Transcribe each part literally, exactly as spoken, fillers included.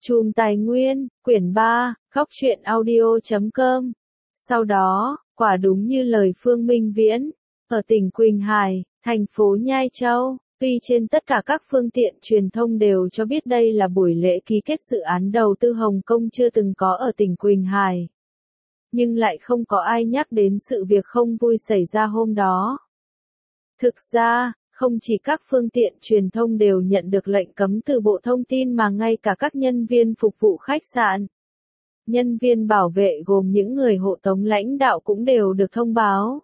Chùm Tài Nguyên, quyển ba, góc truyện audio chấm com. Sau đó, quả đúng như lời Phương Minh Viễn, ở tỉnh Quỳnh Hải, thành phố Nhai Châu, tuy trên tất cả các phương tiện truyền thông đều cho biết đây là buổi lễ ký kết dự án đầu tư Hồng Kông chưa từng có ở tỉnh Quỳnh Hải, nhưng lại không có ai nhắc đến sự việc không vui xảy ra hôm đó. Thực ra, không chỉ các phương tiện truyền thông đều nhận được lệnh cấm từ Bộ Thông tin mà ngay cả các nhân viên phục vụ khách sạn, nhân viên bảo vệ gồm những người hộ tống lãnh đạo cũng đều được thông báo.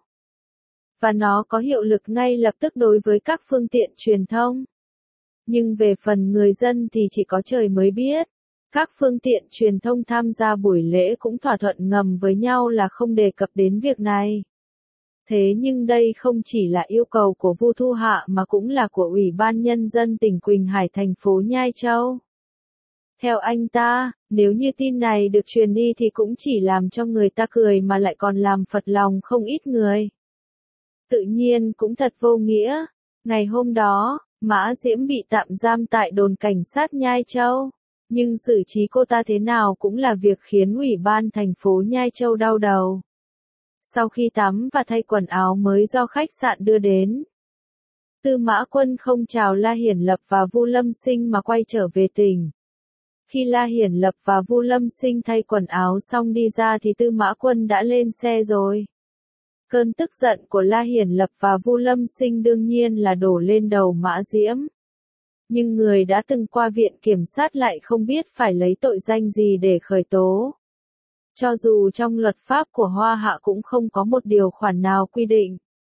Và nó có hiệu lực ngay lập tức đối với các phương tiện truyền thông. Nhưng về phần người dân thì chỉ có trời mới biết. Các phương tiện truyền thông tham gia buổi lễ cũng thỏa thuận ngầm với nhau là không đề cập đến việc này. Thế nhưng đây không chỉ là yêu cầu của Vu Thu Hạ mà cũng là của Ủy ban Nhân dân tỉnh Quỳnh Hải thành phố Nhai Châu. Theo anh ta, nếu như tin này được truyền đi thì cũng chỉ làm cho người ta cười mà lại còn làm phật lòng không ít người. Tự nhiên cũng thật vô nghĩa. Ngày hôm đó, Mã Diễm bị tạm giam tại đồn cảnh sát Nhai Châu. Nhưng xử trí cô ta thế nào cũng là việc khiến Ủy ban thành phố Nhai Châu đau đầu. Sau khi tắm và thay quần áo mới do khách sạn đưa đến, Tư Mã Quân không chào La Hiển Lập và Vu Lâm Sinh mà quay trở về tỉnh. Khi La Hiển Lập và Vu Lâm Sinh thay quần áo xong đi ra thì Tư Mã Quân đã lên xe rồi. Cơn tức giận của La Hiển Lập và Vu Lâm Sinh đương nhiên là đổ lên đầu Mã Diễm. Nhưng người đã từng qua viện kiểm sát lại không biết phải lấy tội danh gì để khởi tố. Cho dù trong luật pháp của Hoa Hạ cũng không có một điều khoản nào quy định.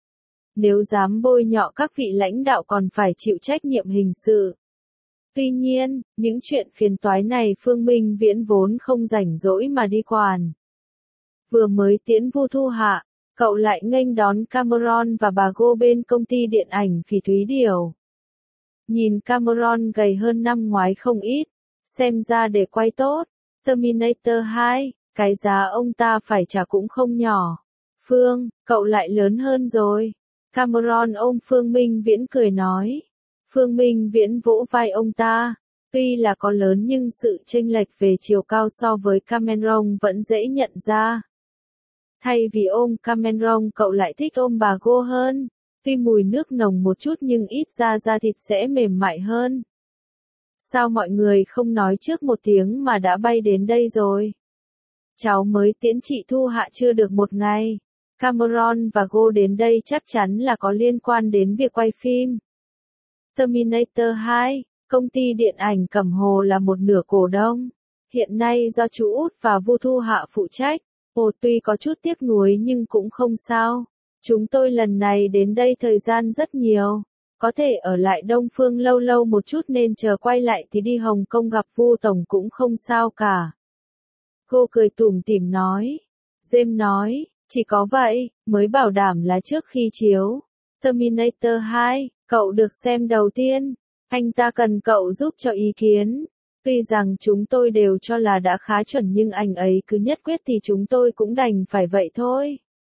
Nếu dám bôi nhọ các vị lãnh đạo còn phải chịu trách nhiệm hình sự. Tuy nhiên, những chuyện phiền toái này Phương Minh Viễn vốn không rảnh rỗi mà đi quản. Vừa mới tiễn Vu Thu Hạ, cậu lại nghênh đón Cameron và bà Go bên công ty điện ảnh Phỉ Thúy Điểu. Nhìn Cameron gầy hơn năm ngoái không ít, xem ra để quay tốt, Terminator hai, cái giá ông ta phải trả cũng không nhỏ. Phương, cậu lại lớn hơn rồi. Cameron ôm Phương Minh Viễn cười nói. Phương Minh Viễn vỗ vai ông ta. Tuy là có lớn nhưng sự chênh lệch về chiều cao so với Cameron vẫn dễ nhận ra. Thay vì ôm Cameron cậu lại thích ôm bà Go hơn. Tuy mùi nước nồng một chút nhưng ít ra da thịt sẽ mềm mại hơn. Sao mọi người không nói trước một tiếng mà đã bay đến đây rồi? Cháu mới tiễn chị Thu Hạ chưa được một ngày. Cameron và Go đến đây chắc chắn là có liên quan đến việc quay phim. Terminator hai, công ty điện ảnh Cẩm Hồ là một nửa cổ đông. Hiện nay do chú Út và Vu Thu Hạ phụ trách. Ồ tuy có chút tiếc nuối nhưng cũng không sao. Chúng tôi lần này đến đây thời gian rất nhiều. Có thể ở lại Đông Phương lâu lâu một chút nên chờ quay lại thì đi Hồng Kông gặp Vu Tổng cũng không sao cả. Cô cười tủm tỉm nói. James nói, chỉ có vậy, mới bảo đảm là trước khi chiếu Terminator hai, cậu được xem đầu tiên. Anh ta cần cậu giúp cho ý kiến. Tuy rằng chúng tôi đều cho là đã khá chuẩn nhưng anh ấy cứ nhất quyết thì chúng tôi cũng đành phải vậy thôi.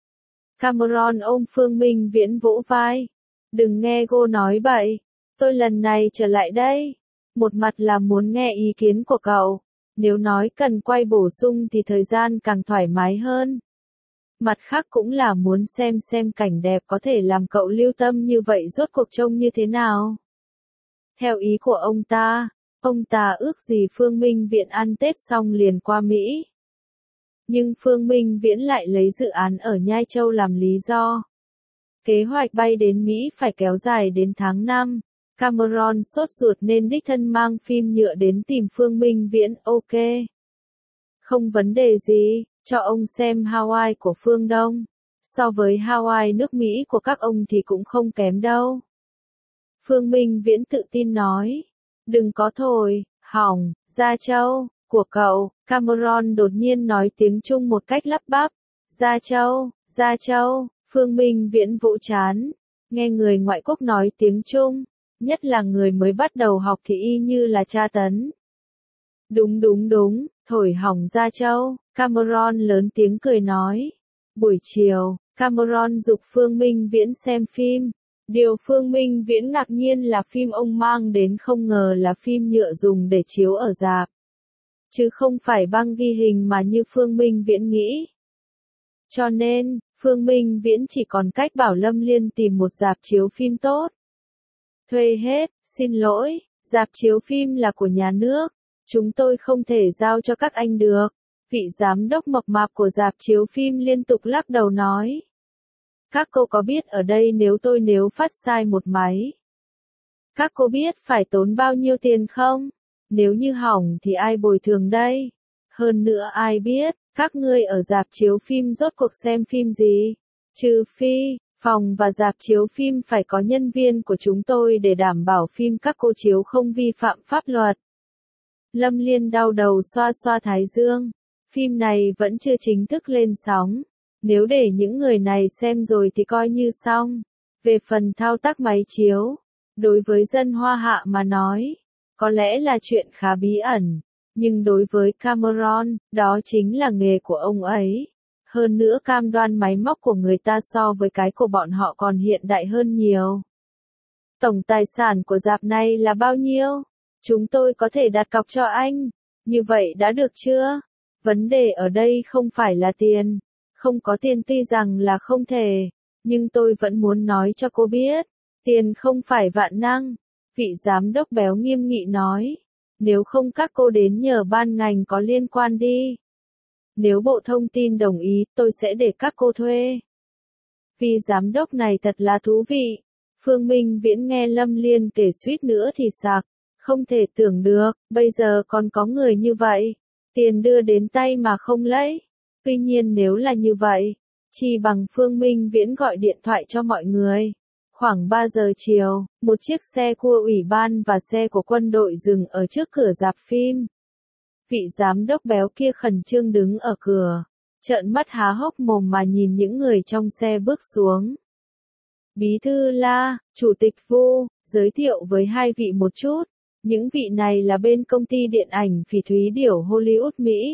Cameron ôm Phương Minh Viễn vỗ vai. Đừng nghe cô nói bậy. Tôi lần này trở lại đây. Một mặt là muốn nghe ý kiến của cậu. Nếu nói cần quay bổ sung thì thời gian càng thoải mái hơn. Mặt khác cũng là muốn xem xem cảnh đẹp có thể làm cậu lưu tâm như vậy rốt cuộc trông như thế nào. Theo ý của ông ta, ông ta ước gì Phương Minh Viễn ăn Tết xong liền qua Mỹ. Nhưng Phương Minh Viễn lại lấy dự án ở Nhai Châu làm lý do. Kế hoạch bay đến Mỹ phải kéo dài đến tháng năm. Cameron sốt ruột nên đích thân mang phim nhựa đến tìm Phương Minh Viễn. Ok. Không vấn đề gì, cho ông xem Hawaii của phương Đông. So với Hawaii nước Mỹ của các ông thì cũng không kém đâu. Phương Minh Viễn tự tin nói. Đừng có thổi, hỏng, Gia Châu, của cậu. Cameron đột nhiên nói tiếng Trung một cách lắp bắp. Gia Châu, Gia Châu, Phương Minh Viễn vỗ chán. Nghe người ngoại quốc nói tiếng Trung, nhất là người mới bắt đầu học thì y như là tra tấn. Đúng đúng đúng, thổi hỏng Gia Châu, Cameron lớn tiếng cười nói. Buổi chiều, Cameron giục Phương Minh Viễn xem phim. Điều Phương Minh Viễn ngạc nhiên là phim ông mang đến không ngờ là phim nhựa dùng để chiếu ở rạp. chứ không phải băng ghi hình mà như Phương Minh Viễn nghĩ. Cho nên, Phương Minh Viễn chỉ còn cách bảo Lâm Liên tìm một rạp chiếu phim tốt. Thuê hết, xin lỗi, rạp chiếu phim là của nhà nước, chúng tôi không thể giao cho các anh được. Vị giám đốc mập mạp của rạp chiếu phim liên tục lắc đầu nói. Các cô có biết ở đây nếu tôi nếu phát sai một máy, các cô biết phải tốn bao nhiêu tiền không? Nếu như hỏng thì ai bồi thường đây? Hơn nữa ai biết, các ngươi ở rạp chiếu phim rốt cuộc xem phim gì? Trừ phi, phòng và rạp chiếu phim phải có nhân viên của chúng tôi để đảm bảo phim các cô chiếu không vi phạm pháp luật. Lâm Liên đau đầu xoa xoa thái dương. Phim này vẫn chưa chính thức lên sóng. Nếu để những người này xem rồi thì coi như xong. Về phần thao tác máy chiếu, đối với dân Hoa Hạ mà nói, có lẽ là chuyện khá bí ẩn. Nhưng đối với Cameron, đó chính là nghề của ông ấy. Hơn nữa cam đoan máy móc của người ta so với cái của bọn họ còn hiện đại hơn nhiều. Tổng tài sản của rạp này là bao nhiêu? Chúng tôi có thể đặt cọc cho anh. Như vậy đã được chưa? Vấn đề ở đây không phải là tiền. Không có tiền tuy rằng là không thể. Nhưng tôi vẫn muốn nói cho cô biết. Tiền không phải vạn năng. Vị giám đốc béo nghiêm nghị nói. Nếu không các cô đến nhờ ban ngành có liên quan đi. Nếu Bộ Thông tin đồng ý, tôi sẽ để các cô thuê. Vì giám đốc này thật là thú vị. Phương Minh Viễn nghe Lâm Liên kể suýt nữa thì sặc. Không thể tưởng được, bây giờ còn có người như vậy. Tiền đưa đến tay mà không lấy. Tuy nhiên nếu là như vậy, chỉ bằng Phương Minh Viễn gọi điện thoại cho mọi người. Khoảng ba giờ chiều, một chiếc xe của ủy ban và xe của quân đội dừng ở trước cửa rạp phim. Vị giám đốc béo kia khẩn trương đứng ở cửa, trợn mắt há hốc mồm mà nhìn những người trong xe bước xuống. Bí thư La, Chủ tịch Vu, giới thiệu với hai vị một chút. Những vị này là bên công ty điện ảnh phỉ thúy điểu Hollywood Mỹ.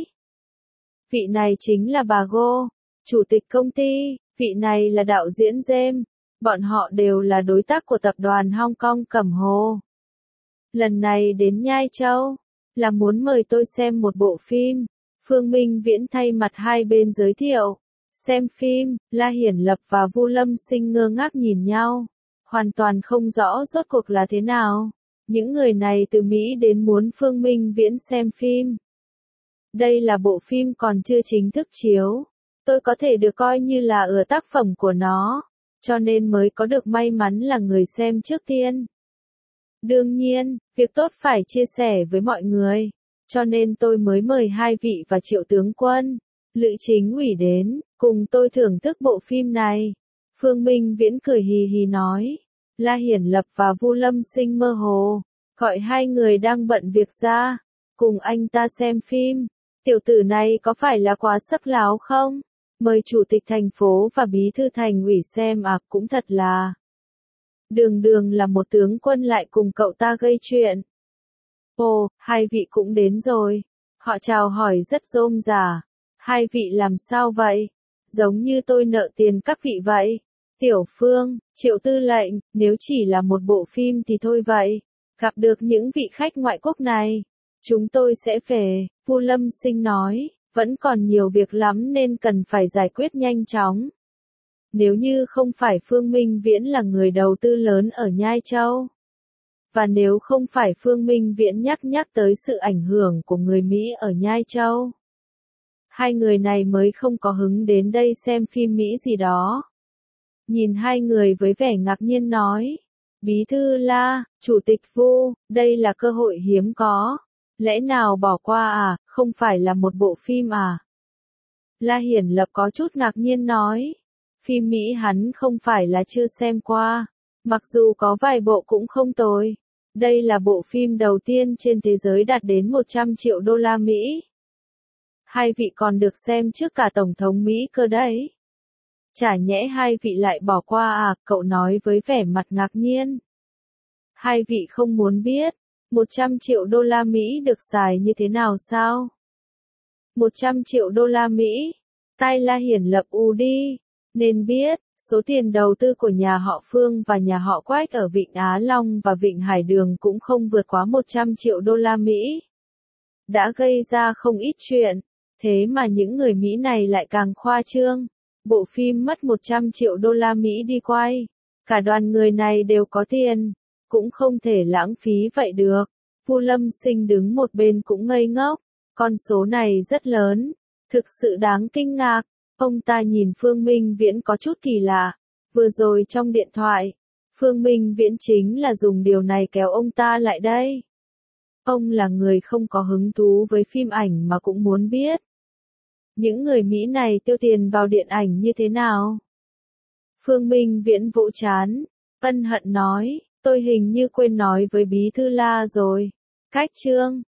Vị này chính là bà Go, chủ tịch công ty, vị này là đạo diễn James. Bọn họ đều là đối tác của tập đoàn Hong Kong Cẩm Hồ. Lần này đến Nhai Châu, là muốn mời tôi xem một bộ phim. Phương Minh Viễn thay mặt hai bên giới thiệu. Xem phim, La Hiển Lập và Vu Lâm Sinh ngơ ngác nhìn nhau. Hoàn toàn không rõ rốt cuộc là thế nào. Những người này từ Mỹ đến muốn Phương Minh Viễn xem phim. Đây là bộ phim còn chưa chính thức chiếu. Tôi có thể được coi như là ở tác phẩm của nó. Cho nên mới có được may mắn là người xem trước tiên. Đương nhiên, việc tốt phải chia sẻ với mọi người. Cho nên tôi mới mời hai vị và Triệu tướng quân, Lữ Chính ủy đến, cùng tôi thưởng thức bộ phim này. Phương Minh Viễn cười hì hì nói. La Hiển Lập và Vu Lâm Sinh mơ hồ, gọi hai người đang bận việc ra, cùng anh ta xem phim. Tiểu tử này có phải là quá sắc láo không? Mời chủ tịch thành phố và bí thư thành ủy xem à, cũng thật là. Đường đường là một tướng quân lại cùng cậu ta gây chuyện. Ồ, hai vị cũng đến rồi. Họ chào hỏi rất rôm rả. Hai vị làm sao vậy? Giống như tôi nợ tiền các vị vậy. Tiểu Phương, Triệu tư lệnh, nếu chỉ là một bộ phim thì thôi vậy. Gặp được những vị khách ngoại quốc này, chúng tôi sẽ về, Vu Lâm Sinh nói, vẫn còn nhiều việc lắm nên cần phải giải quyết nhanh chóng. Nếu như không phải Phương Minh Viễn là người đầu tư lớn ở Nhai Châu, và nếu không phải Phương Minh Viễn nhắc nhắc tới sự ảnh hưởng của người Mỹ ở Nhai Châu, hai người này mới không có hứng đến đây xem phim Mỹ gì đó. Nhìn hai người với vẻ ngạc nhiên nói, Bí thư La, Chủ tịch Vu, đây là cơ hội hiếm có. Lẽ nào bỏ qua à, không phải là một bộ phim à? La Hiển Lập có chút ngạc nhiên nói, phim Mỹ hắn không phải là chưa xem qua, mặc dù có vài bộ cũng không tồi. Đây là bộ phim đầu tiên trên thế giới đạt đến một trăm triệu đô la Mỹ. Hai vị còn được xem trước cả Tổng thống Mỹ cơ đấy. Chả nhẽ hai vị lại bỏ qua à, cậu nói với vẻ mặt ngạc nhiên. Hai vị không muốn biết, một trăm triệu đô la Mỹ được xài như thế nào sao? một trăm triệu đô la Mỹ, tai La Hiển Lập u đi, nên biết, số tiền đầu tư của nhà họ Phương và nhà họ Quách ở Vịnh Á Long và Vịnh Hải Đường cũng không vượt quá một trăm triệu đô la Mỹ. đã gây ra không ít chuyện. Thế mà những người Mỹ này lại càng khoa trương. Bộ phim mất một trăm triệu đô la Mỹ đi quay. Cả đoàn người này đều có tiền. Cũng không thể lãng phí vậy được. Vu Lâm Sinh đứng một bên cũng ngây ngốc. Con số này rất lớn. Thực sự đáng kinh ngạc. Ông ta nhìn Phương Minh Viễn có chút kỳ lạ. Vừa rồi trong điện thoại, Phương Minh Viễn chính là dùng điều này kéo ông ta lại đây. Ông là người không có hứng thú với phim ảnh mà cũng muốn biết. Những người Mỹ này tiêu tiền vào điện ảnh như thế nào? Phương Minh Viễn vỗ trán, ân hận nói, tôi hình như quên nói với Bí Thư La rồi. Cách chương